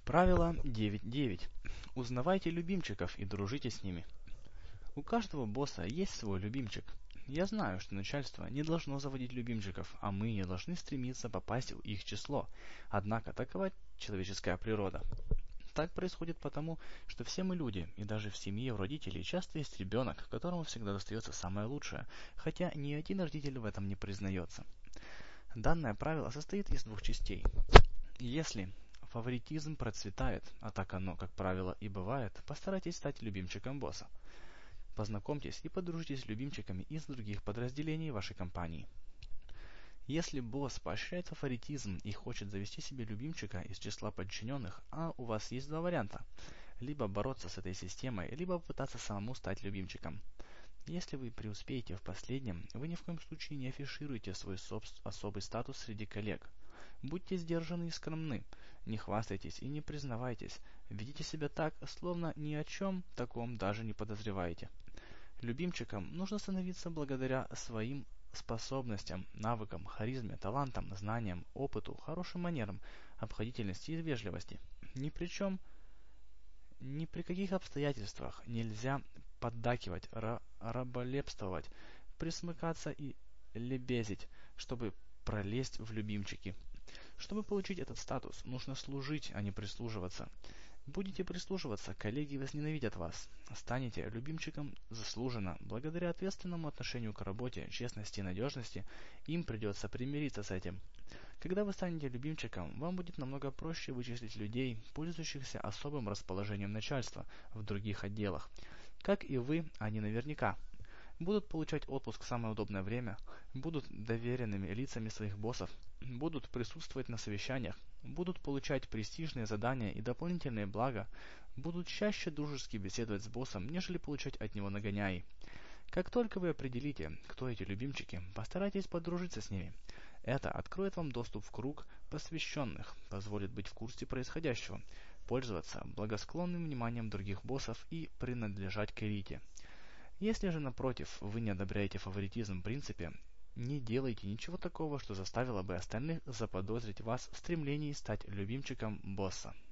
Правило 9.9. Узнавайте любимчиков и дружите с ними. У каждого босса есть свой любимчик. Я знаю, что начальство не должно заводить любимчиков, а мы не должны стремиться попасть в их число. Однако такова человеческая природа. Так происходит потому, что все мы люди, и даже в семье у родителей часто есть ребенок, которому всегда достается самое лучшее, хотя ни один родитель в этом не признается. Данное правило состоит из двух частей. Если фаворитизм процветает, а так оно, как правило, и бывает, постарайтесь стать любимчиком босса. Познакомьтесь и подружитесь с любимчиками из других подразделений вашей компании. Если босс поощряет фаворитизм и хочет завести себе любимчика из числа подчиненных, а у вас есть два варианта. Либо бороться с этой системой, либо пытаться самому стать любимчиком. Если вы преуспеете в последнем, вы ни в коем случае не афишируете свой особый статус среди коллег. Будьте сдержаны и скромны, не хвастайтесь и не признавайтесь, ведите себя так, словно ни о чем таком даже не подозреваете. Любимчиком нужно становиться благодаря своим способностям, навыкам, харизме, талантам, знаниям, опыту, хорошим манерам, обходительности и вежливости. Причем ни при каких обстоятельствах нельзя поддакивать, раболепствовать, присмыкаться и лебезить, чтобы пролезть в любимчики. Чтобы получить этот статус, нужно служить, а не прислуживаться. Будете прислуживаться, коллеги возненавидят вас. Станете любимчиком заслуженно. Благодаря ответственному отношению к работе, честности и надежности, им придется примириться с этим. Когда вы станете любимчиком, вам будет намного проще вычислить людей, пользующихся особым расположением начальства в других отделах. Как и вы, они наверняка будут получать отпуск в самое удобное время, будут доверенными лицами своих боссов, будут присутствовать на совещаниях, будут получать престижные задания и дополнительные блага, будут чаще дружески беседовать с боссом, нежели получать от него нагоняи. Как только вы определите, кто эти любимчики, постарайтесь подружиться с ними. Это откроет вам доступ в круг посвященных, позволит быть в курсе происходящего, пользоваться благосклонным вниманием других боссов и принадлежать к элите. Если же, напротив, вы не одобряете фаворитизм в принципе, не делайте ничего такого, что заставило бы остальных заподозрить вас в стремлении стать любимчиком босса.